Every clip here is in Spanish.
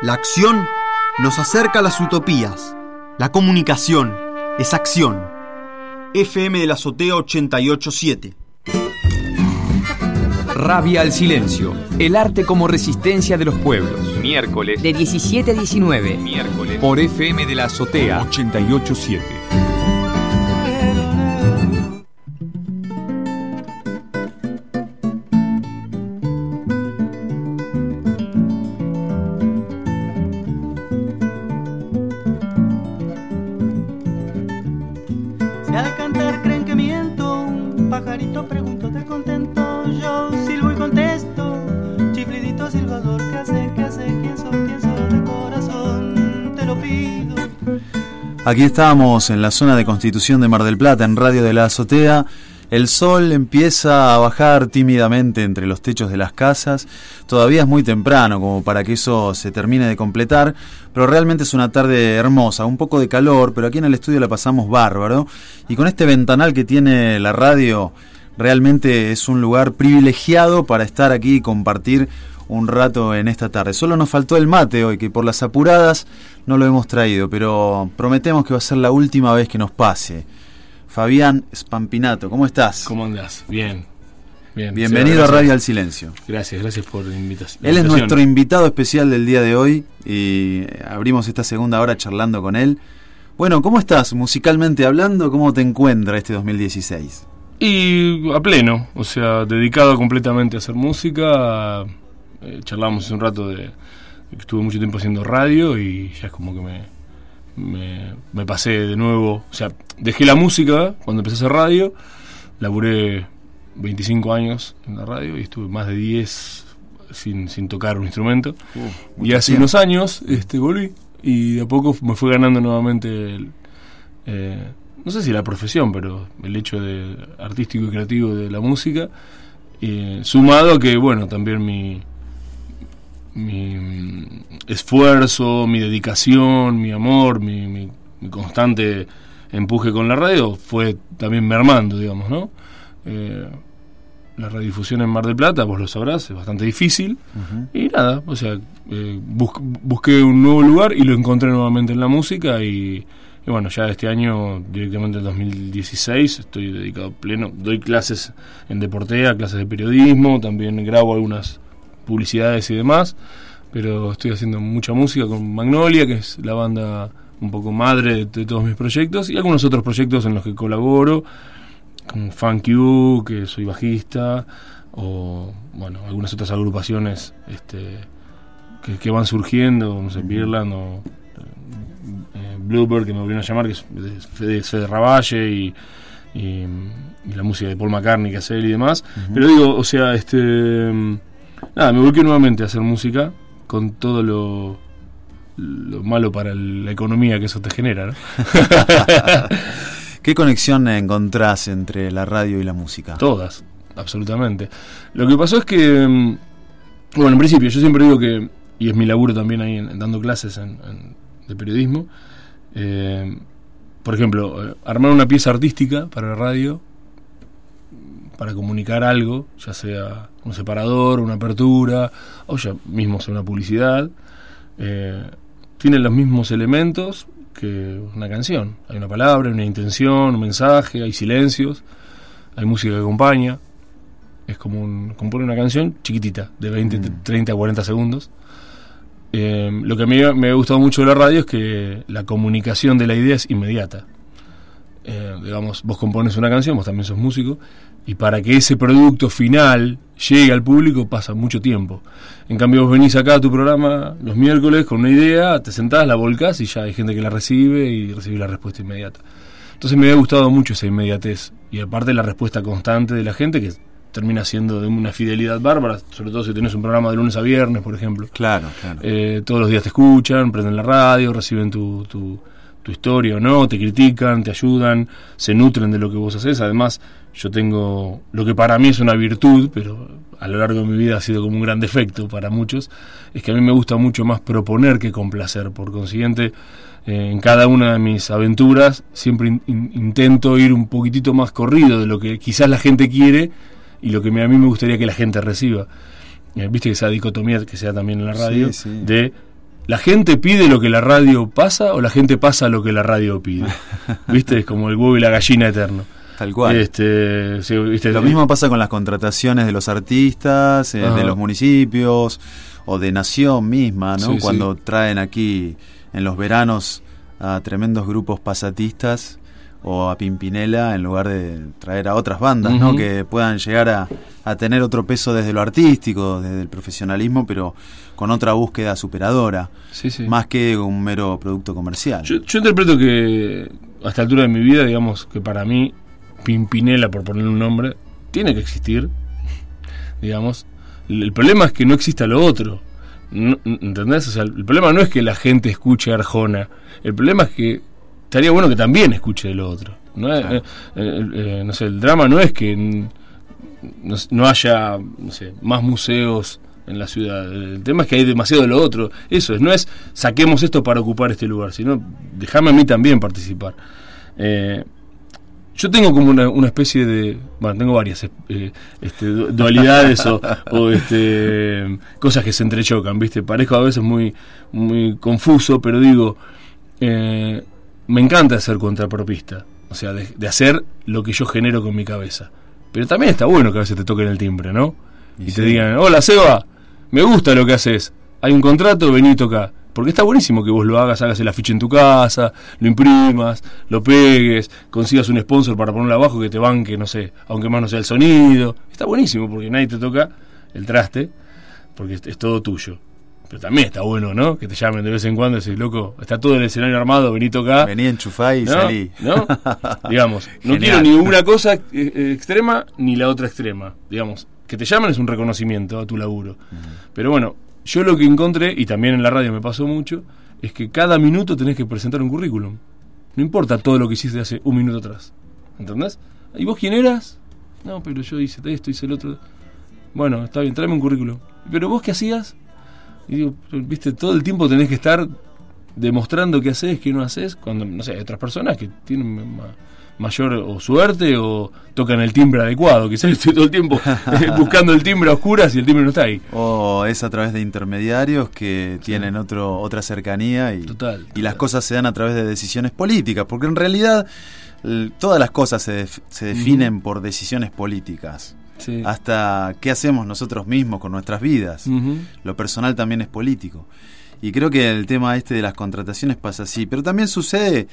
La acción nos acerca a las utopías. La comunicación es acción. FM de la Azotea 88.7. Rabia al silencio. El arte como resistencia de los pueblos. Miércoles de 17 a 19. Miércoles por FM de la Azotea 88.7. Si al cantar creen que miento, un pajarito pregunto de contento, yo silbo y contesto, chiflidito silbador, ¿qué hace, quién soy de corazón, te lo pido. Aquí estamos en la zona de Constitución de Mar del Plata, en Radio de la Azotea. El sol empieza a bajar tímidamente entre los techos de las casas. Todavía es muy temprano como para que eso se termine de completar, pero realmente es una tarde hermosa, un poco de calor, pero aquí en el estudio la pasamos bárbaro. Y con este ventanal que tiene la radio, realmente es un lugar privilegiado para estar aquí y compartir un rato en esta tarde. Solo nos faltó el mate hoy, que por las apuradas no lo hemos traído, pero prometemos que va a ser la última vez que nos pase. Fabián Spampinato, ¿cómo estás? ¿Cómo andás? Bien. Bienvenido a Radio al Silencio. Gracias por la invitación. Él es nuestro invitado especial del día de hoy y abrimos esta segunda hora charlando con él. Bueno, ¿cómo estás musicalmente hablando? ¿Cómo te encuentra este 2016? Y a pleno, o sea, dedicado completamente a hacer música. Charlamos hace un rato de que estuve mucho tiempo haciendo radio y ya es como que me pasé de nuevo, o sea, dejé la música cuando empecé a hacer radio, laburé 25 años en la radio y estuve más de 10 sin tocar un instrumento, y hace unos años volví y de a poco me fue ganando nuevamente no sé si la profesión, pero el hecho de artístico y creativo de la música, sumado a que bueno, también mi esfuerzo, mi dedicación, mi amor, mi constante empuje con la radio fue también mermando, digamos, ¿no? La radiodifusión en Mar del Plata, vos lo sabrás, es bastante difícil. Uh-huh. Y nada, o sea, busqué un nuevo lugar y lo encontré nuevamente en la música y bueno, ya este año, directamente en 2016, estoy dedicado pleno. Doy clases en Deportea, clases de periodismo, también grabo algunas publicidades y demás, pero estoy haciendo mucha música con Magnolia, que es la banda un poco madre de todos mis proyectos, y algunos otros proyectos en los que colaboro, como Funk You, que soy bajista, o bueno, algunas otras agrupaciones que van surgiendo, no sé, Birland o Bluebird, que me volvieron a llamar, que es de Fede Ravalle y la música de Paul McCartney que hace él y demás. Uh-huh. Pero digo, o sea, nada, me volqué nuevamente a hacer música con todo lo malo para la economía que eso te genera, ¿no? ¿Qué conexión encontrás entre la radio y la música? Todas, absolutamente. Lo que pasó es que, bueno, en principio yo siempre digo que, y es mi laburo también ahí dando clases de periodismo, por ejemplo, armar una pieza artística para la radio, para comunicar algo, ya sea un separador, una apertura, o ya mismo sea una publicidad, tiene los mismos elementos que una canción. Hay una palabra, hay una intención, un mensaje, hay silencios, hay música que acompaña. Es como componer una canción chiquitita, de 20, 30, 40 segundos. Lo que a mí me ha gustado mucho de la radio es que la comunicación de la idea es inmediata. Digamos, vos compones una canción, vos también sos músico, y para que ese producto final llegue al público pasa mucho tiempo. En cambio vos venís acá a tu programa los miércoles con una idea, te sentás, la volcás y ya hay gente que la recibe y recibe la respuesta inmediata. Entonces me ha gustado mucho esa inmediatez y aparte la respuesta constante de la gente, que termina siendo de una fidelidad bárbara, sobre todo si tenés un programa de lunes a viernes, por ejemplo. Claro. Todos los días te escuchan, prenden la radio, reciben tu historia o no, te critican, te ayudan, se nutren de lo que vos haces. Además, yo tengo lo que para mí es una virtud, pero a lo largo de mi vida ha sido como un gran defecto para muchos, es que a mí me gusta mucho más proponer que complacer. Por consiguiente, en cada una de mis aventuras siempre intento ir un poquitito más corrido de lo que quizás la gente quiere y lo que a mí me gustaría que la gente reciba. Viste que esa dicotomía que sea también en la radio, sí. De ¿La gente pide lo que la radio pasa o la gente pasa lo que la radio pide? ¿Viste? Es como el huevo y la gallina eterno. Tal cual. Sí, ¿viste? Lo mismo pasa con las contrataciones de los artistas, de los municipios o de Nación misma, ¿no? Sí, Cuando traen aquí en los veranos a tremendos grupos pasatistas o a Pimpinela en lugar de traer a otras bandas, ¿no? Que puedan llegar a tener otro peso desde lo artístico, desde el profesionalismo, pero con otra búsqueda superadora, más que un mero producto comercial. Yo interpreto que a esta altura de mi vida, digamos que para mí Pimpinela, por ponerle un nombre, tiene que existir, digamos. El problema es que no exista lo otro, ¿entendés? O sea, el problema no es que la gente escuche Arjona, el problema es que estaría bueno que también escuche lo otro, ¿no? Claro. No sé, el drama no es que no haya, no sé, más museos en la ciudad, el tema es que hay demasiado de lo otro. Eso es, no es saquemos esto para ocupar este lugar, sino déjame a mí también participar. Yo tengo como una especie de... Bueno, tengo varias dualidades o cosas que se entrechocan, ¿viste? Parezco a veces muy, muy confuso, pero digo, me encanta ser contrapropista, o sea, de hacer lo que yo genero con mi cabeza. Pero también está bueno que a veces te toquen el timbre, ¿no? Y te digan, hola Seba, me gusta lo que haces, hay un contrato, vení y toca. Porque está buenísimo que vos lo hagas el afiche en tu casa, lo imprimas, lo pegues, consigas un sponsor para ponerlo abajo que te banque, no sé, aunque más no sea el sonido. Está buenísimo porque nadie te toca el traste, porque es todo tuyo. Pero también está bueno, ¿no? Que te llamen de vez en cuando y decís, loco, está todo el escenario armado, vení toca. Vení, enchufá y salí. ¿No? Digamos, no quiero ni una cosa extrema ni la otra extrema. Digamos, que te llamen es un reconocimiento a tu laburo. Pero bueno, yo lo que encontré, y también en la radio me pasó mucho, es que cada minuto tenés que presentar un currículum. No importa todo lo que hiciste hace un minuto atrás. ¿Entendés? ¿Y vos quién eras? No, pero yo hice esto, hice el otro. Bueno, está bien, tráeme un currículum. ¿Pero vos qué hacías? Y digo, viste, todo el tiempo tenés que estar demostrando qué haces, qué no haces, cuando, no sé, hay otras personas que tienen mayor o suerte o tocan el timbre adecuado. Quizás estoy todo el tiempo buscando el timbre a oscuras y el timbre no está ahí. O es a través de intermediarios que tienen otra cercanía y las cosas se dan a través de decisiones políticas, porque en realidad todas las cosas se definen por decisiones políticas. Sí. Hasta qué hacemos nosotros mismos con nuestras vidas. Lo personal también es político. Y creo que el tema de las contrataciones pasa así. Pero también sucede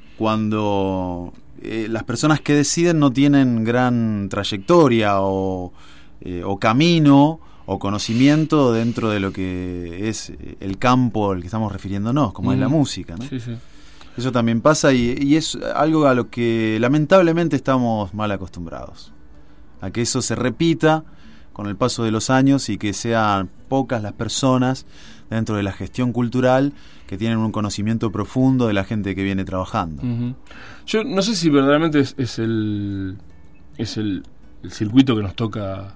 cuando las personas que deciden no tienen gran trayectoria o camino o conocimiento dentro de lo que es el campo al que estamos refiriéndonos, como es la música, ¿no? Sí, sí. Eso también pasa y es algo a lo que lamentablemente estamos mal acostumbrados. A que eso se repita con el paso de los años y que sean pocas las personas dentro de la gestión cultural que tienen un conocimiento profundo de la gente que viene trabajando. Yo no sé si verdaderamente es el circuito que nos toca,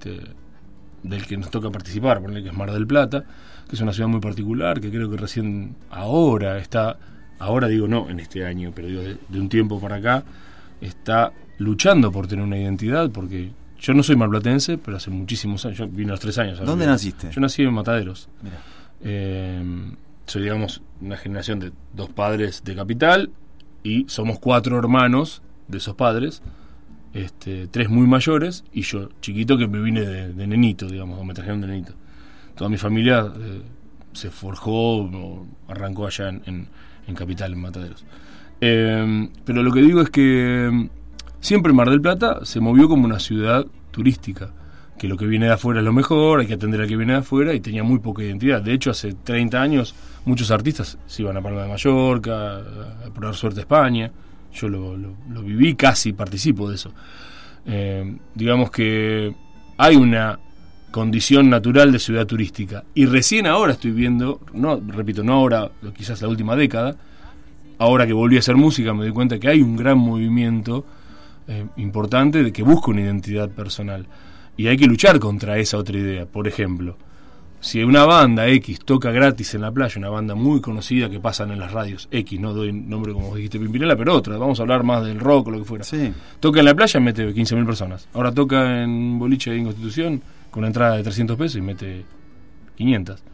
del que nos toca participar, por el que es Mar del Plata, que es una ciudad muy particular, que creo que recién ahora digo no en este año, pero digo de un tiempo para acá, está luchando por tener una identidad, porque yo no soy marplatense, pero hace muchísimos años, yo vine a los 3 años. ¿Dónde naciste? Yo nací en Mataderos. Mira. Soy, digamos, una generación de 2 padres de capital y somos 4 hermanos de esos padres, 3 muy mayores y yo chiquito que me vine de nenito, digamos, o me trajeron de nenito. Toda mi familia se forjó, arrancó allá en capital, en Mataderos. Pero lo que digo es que siempre Mar del Plata se movió como una ciudad turística, que lo que viene de afuera es lo mejor, hay que atender al que viene de afuera, y tenía muy poca identidad. De hecho, hace 30 años muchos artistas se iban a Palma de Mallorca, a probar suerte a España. Yo lo viví, casi participo de eso. Digamos que hay una condición natural de ciudad turística, y recién ahora estoy viendo, no ahora, quizás la última década, ahora que volví a hacer música me doy cuenta que hay un gran movimiento importante de que busca una identidad personal, y hay que luchar contra esa otra idea. Por ejemplo, si una banda X toca gratis en la playa, una banda muy conocida que pasan en las radios X, no doy nombre como dijiste Pimpinela, pero otra, vamos a hablar más del rock o lo que fuera, toca en la playa, mete 15.000 personas. Ahora toca en boliche en Constitución con una entrada de 300 pesos y mete 500.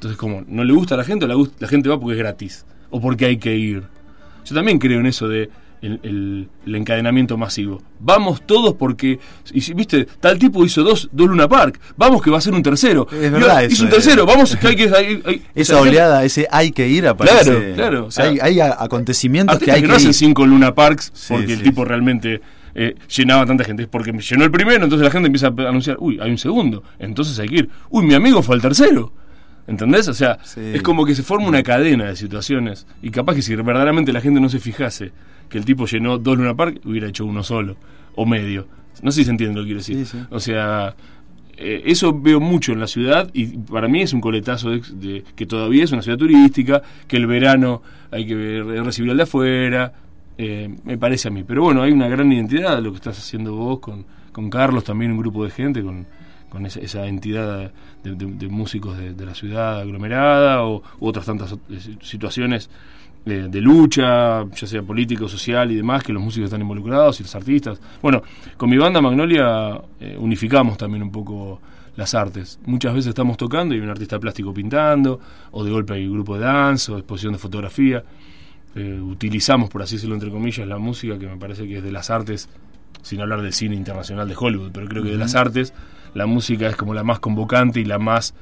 Entonces, como no le gusta a la gente, la gente va porque es gratis o porque hay que ir. Yo también creo en eso de el encadenamiento masivo. Vamos todos porque, viste, tal tipo hizo dos Luna Park, vamos que va a ser un tercero. Es verdad, hizo un tercero, vamos que hay que... esa oleada, ese hay que ir aparece. Claro. O sea, hay acontecimientos que hay que no hacen ir. 5 Luna Parks porque Sí, el tipo realmente llenaba tanta gente. Es porque llenó el primero, entonces la gente empieza a anunciar, uy, hay un segundo, entonces hay que ir. Uy, mi amigo fue al tercero. ¿Entendés? O sea, es como que se forma una cadena de situaciones. Y capaz que si verdaderamente la gente no se fijase que el tipo llenó 2 Luna Park, hubiera hecho uno solo, o medio. No sé si se entiende lo que quiero decir. Sí. O sea, eso veo mucho en la ciudad, y para mí es un coletazo de que todavía es una ciudad turística, que el verano hay que recibir al de afuera, me parece a mí. Pero bueno, hay una gran identidad de lo que estás haciendo vos con Carlos, también un grupo de gente, con esa entidad de músicos de la ciudad aglomerada, u otras tantas situaciones de lucha, ya sea político, social y demás, que los músicos están involucrados y los artistas. Bueno, con mi banda Magnolia unificamos también un poco las artes. Muchas veces estamos tocando y hay un artista plástico pintando, o de golpe hay un grupo de danza o exposición de fotografía. Utilizamos, por así decirlo entre comillas, la música, que me parece que es de las artes, sin hablar del cine internacional de Hollywood, pero creo que de las artes la música es como la más convocante y la más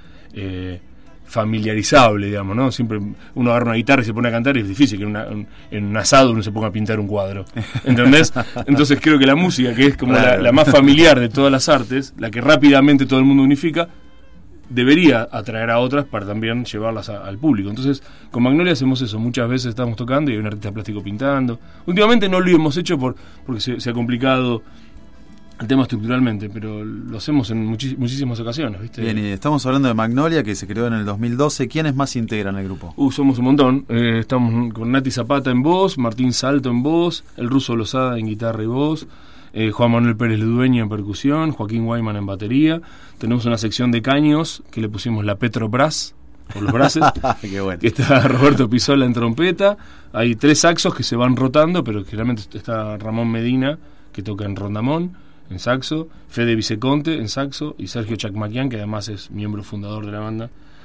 familiarizable, digamos, ¿no? Siempre uno agarra una guitarra y se pone a cantar y es difícil que en un asado uno se ponga a pintar un cuadro, ¿entendés? Entonces creo que la música, que es como la más familiar de todas las artes, la que rápidamente todo el mundo unifica, debería atraer a otras para también llevarlas al público. Entonces, con Magnolia hacemos eso. Muchas veces estamos tocando y hay un artista plástico pintando. Últimamente no lo hemos hecho porque se ha complicado el tema estructuralmente, pero lo hacemos en muchísimas ocasiones, ¿viste? Bien, y estamos hablando de Magnolia, que se creó en el 2012. ¿Quiénes más integran el grupo? Somos un montón. Estamos con Nati Zapata en voz, Martín Salto en voz, el Ruso Lozada en guitarra y voz, Juan Manuel Pérez Ludueña en percusión, Joaquín Guayman en batería. Tenemos una sección de caños que le pusimos la Petro Brass, por los brases. Qué bueno. Que está Roberto Pisola en trompeta. Hay 3 saxos que se van rotando, pero generalmente está Ramón Medina, que toca en rondamón, en saxo, Fede Viceconte en saxo, y Sergio Chakmakian, que además es miembro fundador de la banda,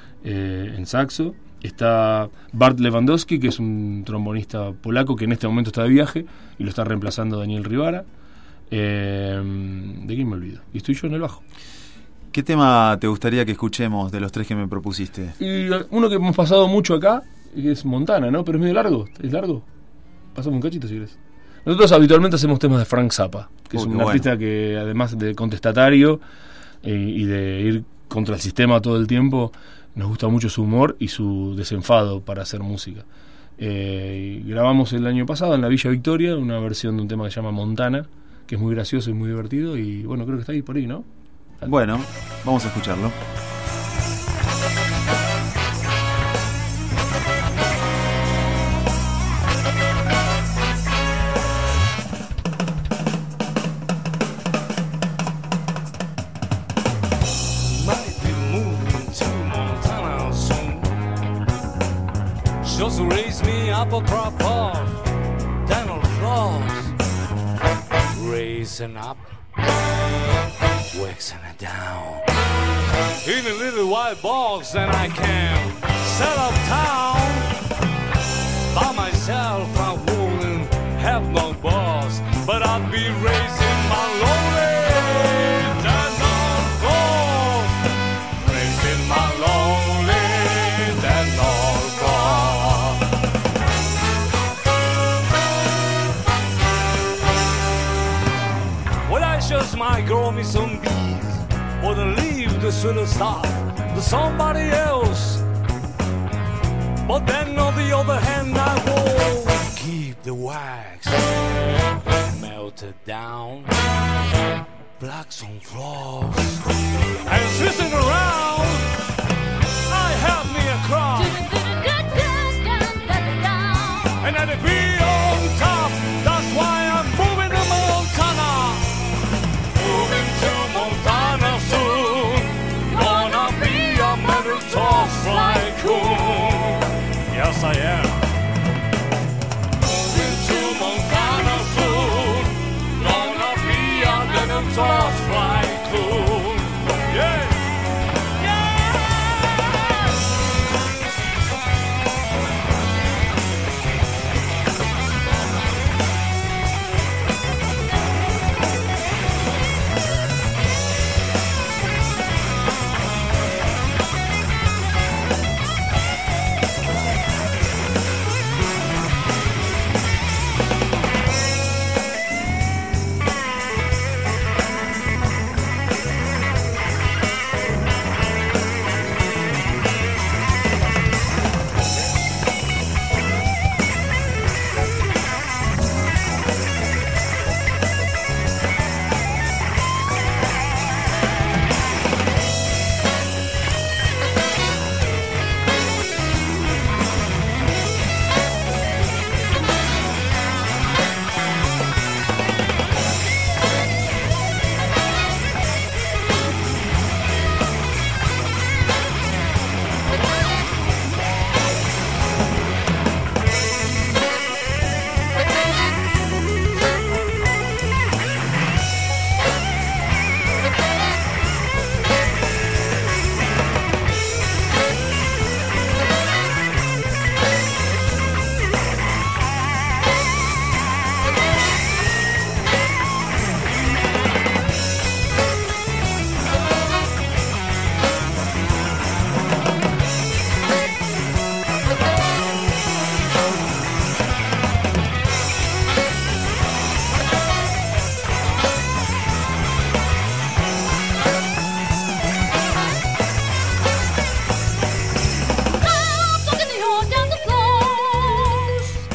en saxo. Está Bart Lewandowski, que es un trombonista polaco que en este momento está de viaje y lo está reemplazando Daniel Rivara. ¿De quién me olvido? Y estoy yo en el bajo. ¿Qué tema te gustaría que escuchemos de los 3 que me propusiste? Y uno que hemos pasado mucho acá es Montana, ¿no? Pero es medio largo. ¿Es largo? Pasamos un cachito si querés. Nosotros habitualmente hacemos temas de Frank Zappa, que es un artista que, además de contestatario y de ir contra el sistema todo el tiempo, nos gusta mucho su humor y su desenfado para hacer música. Grabamos el año pasado en la Villa Victoria una versión de un tema que se llama Montana, que es muy gracioso y muy divertido, y bueno, creo que está ahí por ahí, ¿no? Bueno, vamos a escucharlo. Just raise me up a crop of dental floss, raising up, waxing it down in a little white box, and I can set up town by myself. I wouldn't have no boss, but I'd be raising my lonely dental floss, raising my lonely dental floss. Well, I just might grow me some bees, or then leave the sweeter stuff to somebody else. But then on the other hand, I will keep the wax melted down, black some floss, and sitting around, I have me a crop, and let it be on top. That's why I'm moving to Montana, moving to Montana soon. Gonna be a metal toss fly coon. Yes, I am. Moving to Montana soon. Gonna be a metal toss fly coon. Yeah. Yeah.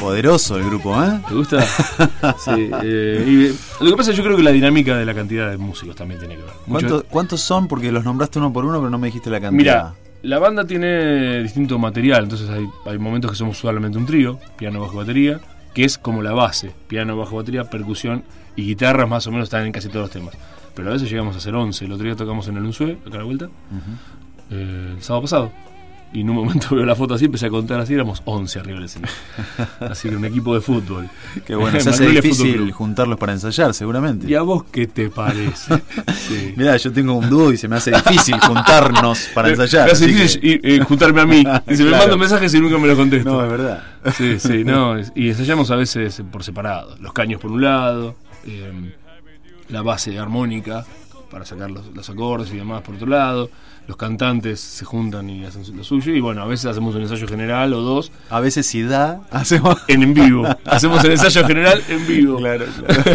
Poderoso el grupo, ¿eh? ¿Te gusta? Sí. Y lo que pasa es que yo creo que la dinámica de la cantidad de músicos también tiene que ver. ¿Cuántos son? Porque los nombraste uno por uno, pero no me dijiste la cantidad. Mira, la banda tiene distinto material, entonces hay momentos que somos solamente un trío, piano, bajo, batería, que es como la base, piano, bajo, batería, percusión y guitarras más o menos están en casi todos los temas. Pero a veces llegamos a hacer 11, el otro día tocamos en el Unzué, acá a la vuelta, el sábado pasado. Y en un momento veo la foto así, empecé a contar así, éramos 11 arriba del escenario. Así que un equipo de fútbol. Qué bueno, se hace difícil juntarlos para ensayar, seguramente. ¿Y a vos qué te parece? Sí. Mirá, yo tengo un dúo y se me hace difícil juntarnos para ensayar. Me hace difícil juntarme a mí. Y se me mando mensajes y nunca me lo contesto. No, es verdad. Sí, no. Y ensayamos a veces por separado. Los caños por un lado, la base armónica para sacar los acordes y demás por otro lado. Los cantantes se juntan y hacen lo suyo. Y bueno, a veces hacemos un ensayo general o dos. A veces si da, hacemos en vivo. Hacemos el ensayo general en vivo. Claro.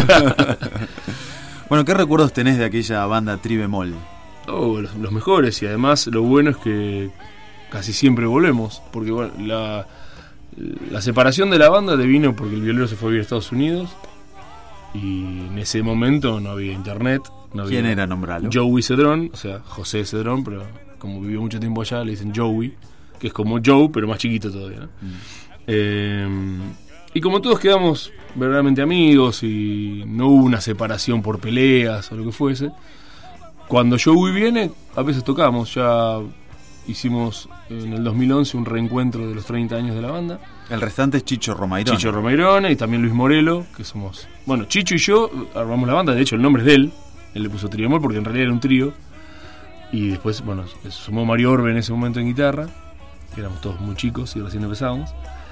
Bueno, ¿qué recuerdos tenés de aquella banda Tri Bemol? Oh, los mejores. Y además lo bueno es que casi siempre volvemos. Porque bueno, la separación de la banda devino porque el violero se fue a vivir a Estados Unidos. Y en ese momento no había internet. No había. ¿Quién era, nombrarlo? Joey Cedrón, o sea, José Cedrón, pero como vivió mucho tiempo allá le dicen Joey, que es como Joe, pero más chiquito todavía, ¿no? Y como todos quedamos verdaderamente amigos y no hubo una separación por peleas o lo que fuese, cuando Joey viene, a veces tocamos. Ya hicimos en el 2011 un reencuentro de los 30 años de la banda. El restante es Chicho Romairone. Chicho Romairone y también Luis Morelo, que somos... Bueno, Chicho y yo armamos la banda, de hecho el nombre es de él. Él le puso Tri Bemol porque en realidad era un trío. Y después, bueno, se sumó Mario Orbe en ese momento en guitarra, que éramos todos muy chicos y recién empezábamos.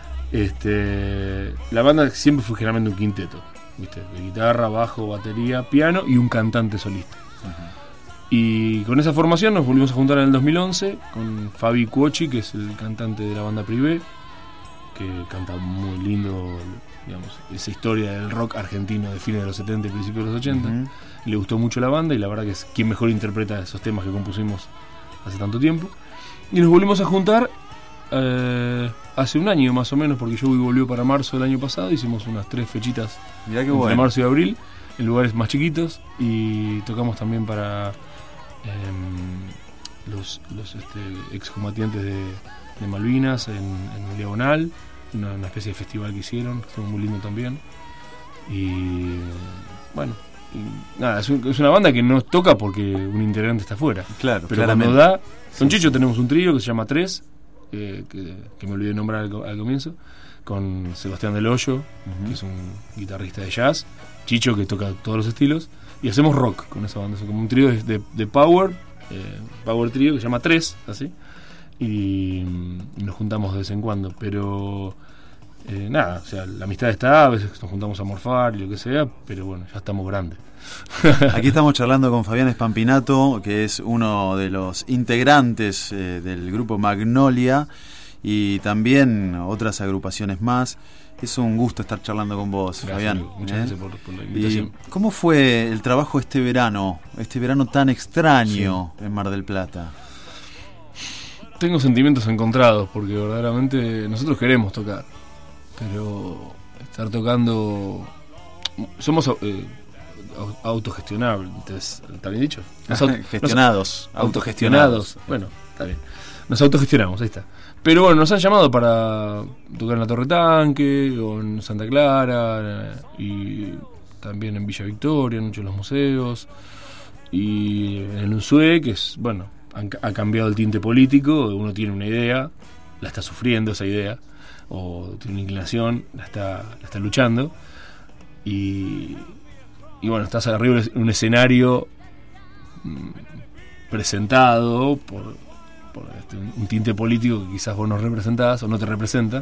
La banda siempre fue generalmente un quinteto, ¿viste? De guitarra, bajo, batería, piano y un cantante solista. Y con esa formación nos volvimos a juntar en el 2011 con Fabi Cuochi, que es el cantante de la banda Privé, que canta muy lindo, digamos, esa historia del rock argentino de fines de los 70 y principios de los 80. Le gustó mucho la banda y la verdad que es quien mejor interpreta esos temas que compusimos hace tanto tiempo. Y nos volvimos a juntar hace un año más o menos, porque Joey volvió para marzo del año pasado. Hicimos unas 3 fechitas entre marzo y abril en lugares más chiquitos, y tocamos también para los excombatientes de Malvinas en Diagonal, una especie de festival que hicieron, que estuvo muy lindo también. Y bueno, y nada, es una banda que no toca porque un integrante está afuera. Claro, pero claramente. Cuando da, con Chicho tenemos un trío que se llama Tres, que me olvidé de nombrar al comienzo, con Sebastián Del Hoyo, que es un guitarrista de jazz, Chicho, que toca todos los estilos, y hacemos rock con esa banda. Es como un trío de power trío que se llama Tres, así, y nos juntamos de vez en cuando, pero nada, o sea, la amistad está, a veces nos juntamos a morfar y lo que sea, pero bueno, ya estamos grandes. Aquí estamos charlando con Fabián Spampinato, que es uno de los integrantes del grupo Magnolia y también otras agrupaciones más. Es un gusto estar charlando con vos, gracias, Fabián. Amigo. Muchas gracias por la invitación. ¿Y cómo fue el trabajo este verano tan extraño en Mar del Plata? Tengo sentimientos encontrados porque verdaderamente nosotros queremos tocar, pero estar tocando... Somos autogestionables, ¿está bien dicho? Autogestionados. Bueno, está bien. Nos autogestionamos, ahí está. Pero bueno, nos han llamado para tocar en la Torre Tanque, o en Santa Clara, y también en Villa Victoria, en muchos de los museos, y en el Unzué, que es, bueno, ha cambiado el tinte político, uno tiene una idea, la está sufriendo esa idea, o tiene una inclinación, la está luchando, y bueno, estás arriba en un escenario presentado por un tinte político que quizás vos no representás o no te representa,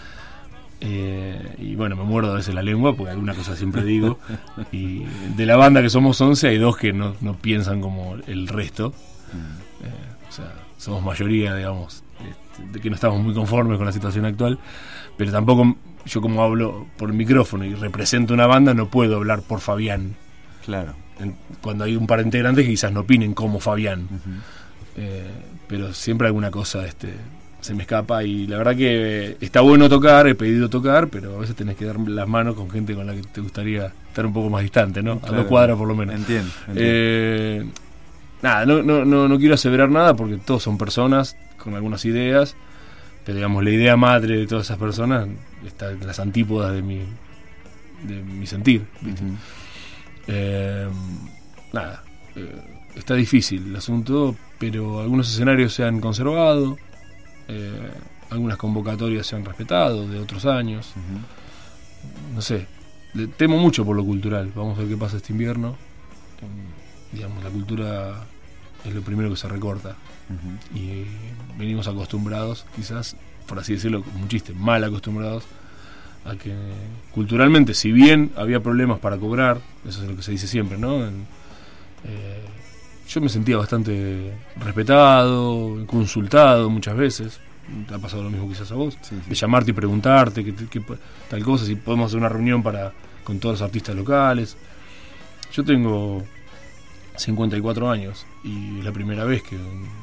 y bueno, me muerdo a veces la lengua porque alguna cosa siempre digo, y de la banda que somos 11 hay 2 que no piensan como el resto, o sea, somos mayoría, digamos, de que no estamos muy conformes con la situación actual, pero tampoco yo, como hablo por el micrófono y represento una banda, no puedo hablar por Fabián. Claro. Cuando hay un par de integrantes que quizás no opinen como Fabián. Pero siempre alguna cosa se me escapa, y la verdad que está bueno tocar, he pedido tocar, pero a veces tenés que dar las manos con gente con la que te gustaría estar un poco más distante, ¿no? Claro, a 2 cuadras por lo menos. Entiendo. Nada, no quiero aseverar nada porque todos son personas con algunas ideas, pero digamos, la idea madre de todas esas personas está en las antípodas de mi sentir, ¿viste? Nada, está difícil el asunto, pero algunos escenarios se han conservado, algunas convocatorias se han respetado de otros años. No sé, temo mucho por lo cultural. Vamos a ver qué pasa este invierno. Digamos, la cultura es lo primero que se recorta, y venimos acostumbrados, quizás, por así decirlo, como un chiste, mal acostumbrados a que culturalmente, si bien había problemas para cobrar, eso es lo que se dice siempre, ¿no? Yo me sentía bastante respetado, consultado muchas veces. ¿Te ha pasado lo mismo quizás a vos? Sí. De llamarte y preguntarte qué tal cosa, si podemos hacer una reunión con todos los artistas locales. Yo tengo 54 años y es la primera vez que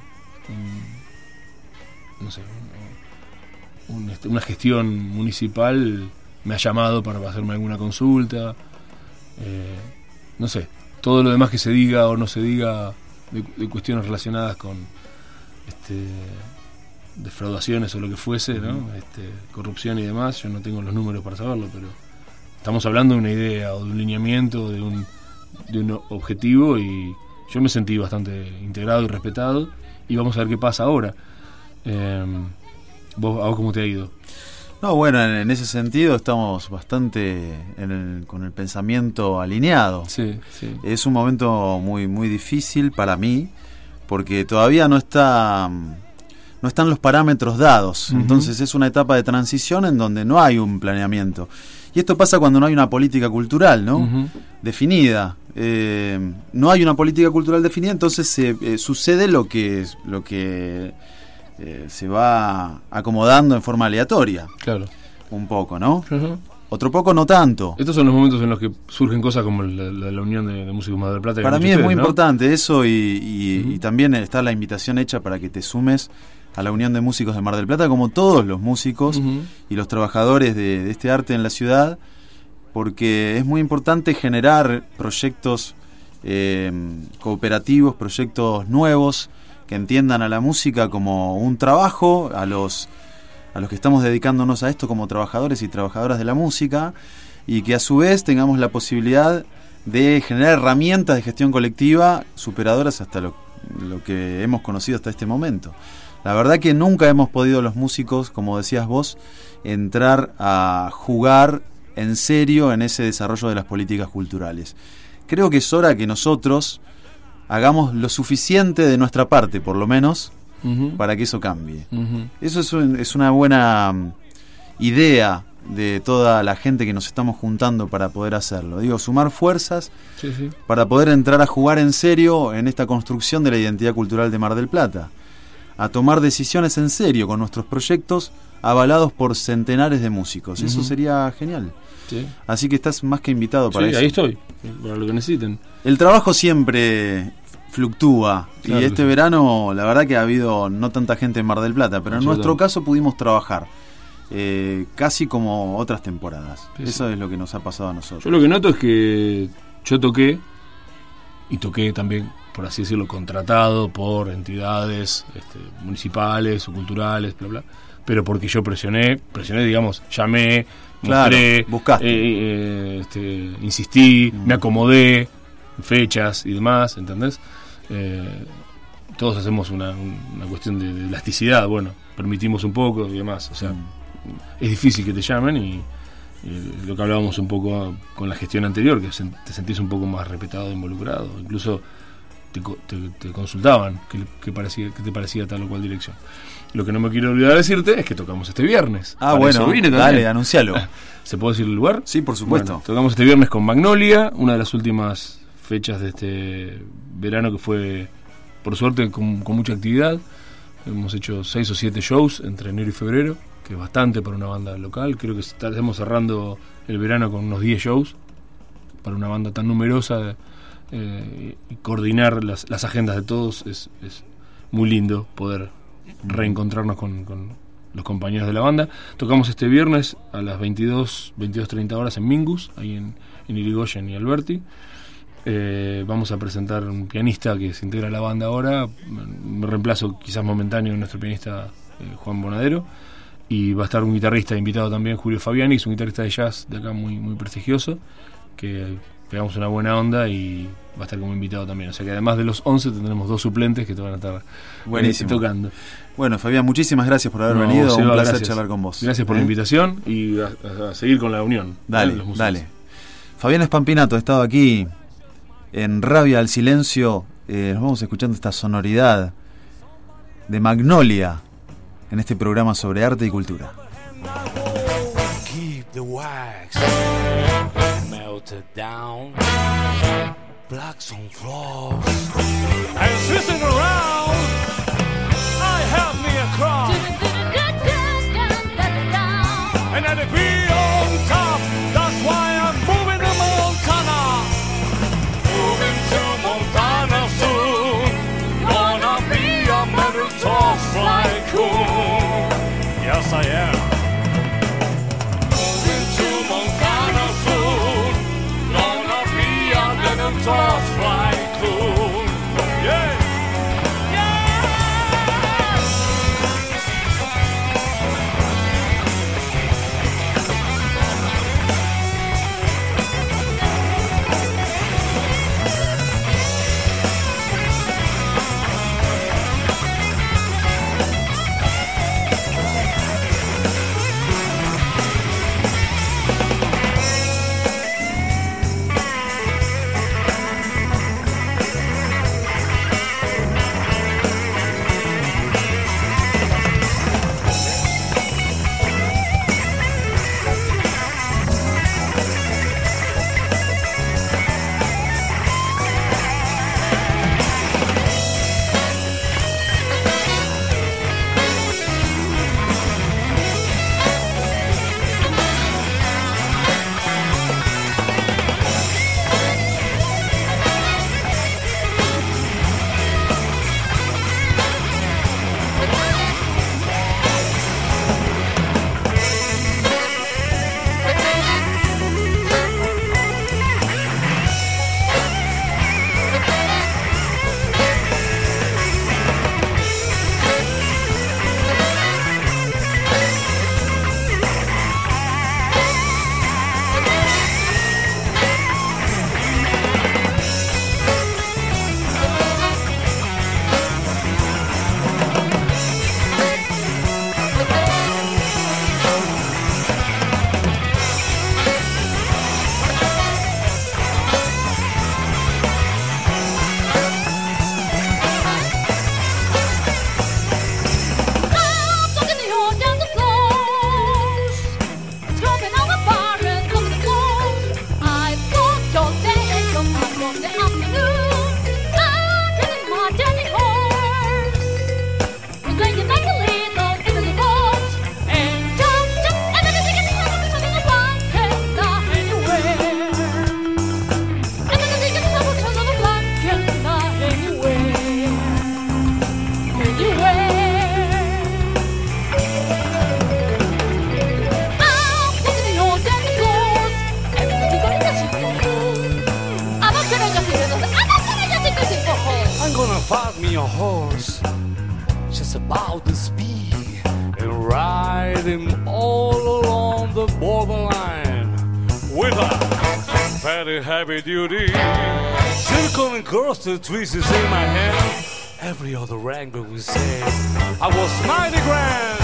una gestión municipal me ha llamado para hacerme alguna consulta. No sé, todo lo demás que se diga o no se diga de cuestiones relacionadas con defraudaciones o lo que fuese, ¿no? Corrupción y demás, yo no tengo los números para saberlo, pero estamos hablando de una idea o de un lineamiento, de un objetivo, y yo me sentí bastante integrado y respetado, y vamos a ver qué pasa ahora. ¿A vos cómo te ha ido? No, bueno, en ese sentido estamos bastante con el pensamiento alineado. Sí. Es un momento muy, muy difícil para mí, porque todavía no están los parámetros dados. Entonces es una etapa de transición en donde no hay un planeamiento. Y esto pasa cuando no hay una política cultural, ¿no? Definida. No hay una política cultural definida, entonces sucede lo que se va acomodando en forma aleatoria. Claro. Un poco, ¿no? Otro poco no tanto. Estos son los momentos en los que surgen cosas como la Unión de Músicos Mar del Plata. Para mí es muy importante eso, y también está la invitación hecha para que te sumes a la Unión de Músicos de Mar del Plata, como todos los músicos y los trabajadores de este arte en la ciudad, porque es muy importante generar proyectos cooperativos, proyectos nuevos, que entiendan a la música como un trabajo, a los que estamos dedicándonos a esto como trabajadores y trabajadoras de la música, y que a su vez tengamos la posibilidad de generar herramientas de gestión colectiva superadoras hasta lo que hemos conocido hasta este momento. La verdad que nunca hemos podido los músicos, como decías vos, entrar a jugar en serio en ese desarrollo de las políticas culturales. Creo que es hora que nosotros hagamos lo suficiente de nuestra parte, por lo menos, para que eso cambie. Eso es una buena idea de toda la gente que nos estamos juntando para poder hacerlo. Digo, sumar fuerzas para poder entrar a jugar en serio en esta construcción de la identidad cultural de Mar del Plata, a tomar decisiones en serio con nuestros proyectos avalados por centenares de músicos. Eso sería genial. Así que estás más que invitado para eso. Ahí estoy, para lo que necesiten. El trabajo siempre fluctúa, claro, y este verano la verdad que ha habido no tanta gente en Mar del Plata, pero en nuestro caso pudimos trabajar casi como otras temporadas. Eso es lo que nos ha pasado a nosotros. Yo lo que noto es que yo toqué también, por así decirlo, contratado por entidades municipales o culturales, bla bla, pero porque yo presioné, digamos, llamé, mostré, buscaste, insistí, me acomodé fechas y demás, ¿entendés? Todos hacemos una cuestión de elasticidad, bueno, permitimos un poco y demás, o sea, es difícil que te llamen, y lo que hablábamos un poco con la gestión anterior, que te sentís un poco más respetado e involucrado, incluso te consultaban qué te parecía tal o cual dirección. Lo que no me quiero olvidar de decirte es que tocamos este viernes. Bueno, dale, anuncialo. ¿Se puede decir el lugar? Sí, por supuesto. Bueno, tocamos este viernes con Magnolia, una de las últimas fechas de este verano, que fue, por suerte, con mucha actividad. Hemos hecho 6 o 7 shows entre enero y febrero, que es bastante para una banda local. Creo que estamos cerrando el verano con unos 10 shows para una banda tan numerosa. Y coordinar las agendas de todos es muy lindo poder reencontrarnos con los compañeros de la banda. Tocamos este viernes a las 22:30 horas en Mingus, ahí en Irigoyen y Alberti. Vamos a presentar un pianista que se integra a la banda ahora, un reemplazo quizás momentáneo de nuestro pianista Juan Bonadero, y va a estar un guitarrista invitado también, Julio Fabiani, es un guitarrista de jazz de acá muy, muy prestigioso, que pegamos una buena onda y va a estar como invitado también. O sea que además de los 11 tendremos 2 suplentes que te van a estar tocando. Bueno, Fabián, muchísimas gracias por haber venido. Seba, un placer gracias. Charlar con vos. Gracias por la invitación y a seguir con la unión. Dale. Fabián Spampinato ha estado aquí en Rabia al Silencio. Nos vamos escuchando esta sonoridad de Magnolia en este programa sobre arte y cultura. Keep the wax melted down, blacks on floors, and sitting around, I have me a crown, and let it be on top. That's why I'm moving to Montana, moving to Montana soon. Gonna be a metal toss like cool. Yes, I am. Moving to Montana soon. Gonna be a metal toss like cool. Yeah. The tweezers in my hand. Every other wrangler would say I was mighty grand.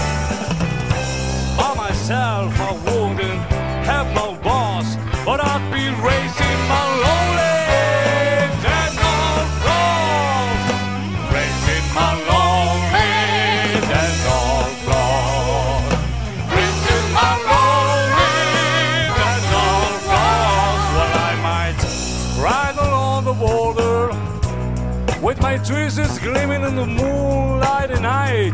By myself I wouldn't have no boss, but I'd be raising my lonely dead on floors. Raising my lonely dead on floors. Raising my lonely dead on floors. Well, I might ride along the border with my tweezers gleaming in the moonlight at night.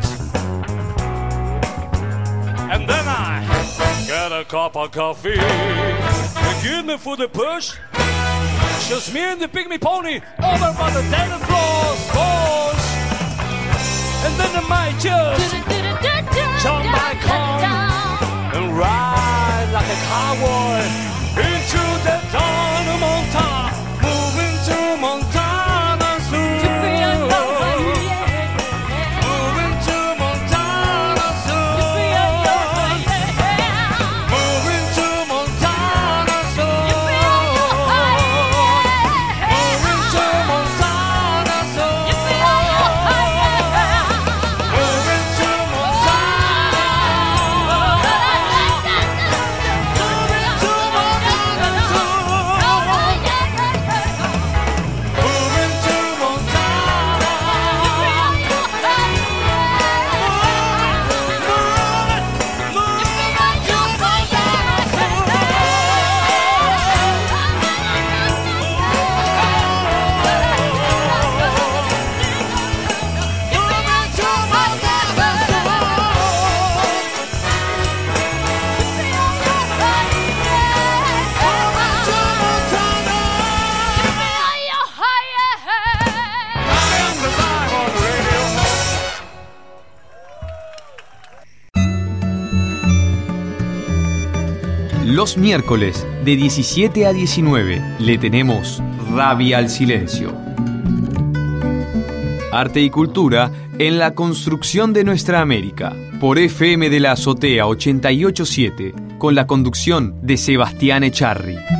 And then I get a cup of coffee. They give me for the push. Just me and the pygmy pony over by the dead floors. and then I might just jump back home and ride like a cowboy into the dawn of Montana, moving to Montana soon. Moving to Montana soon. Moving to Montana soon. Moving to Montana soon. Moving to Los miércoles de 17 a 19 le tenemos Rabia al Silencio. Arte y cultura en la construcción de nuestra América. Por FM de la Azotea 88.7 con la conducción de Sebastián Echarri.